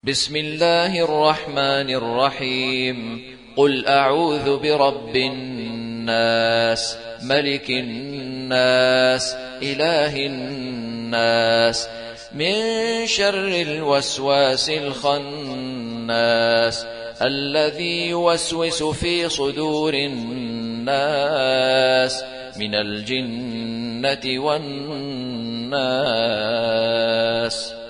بسم الله الرحمن الرحيم. قل أعوذ برب الناس، ملك الناس، إله الناس، من شر الوسواس الخناس، الذي يوسوس في صدور الناس من الجنة والناس.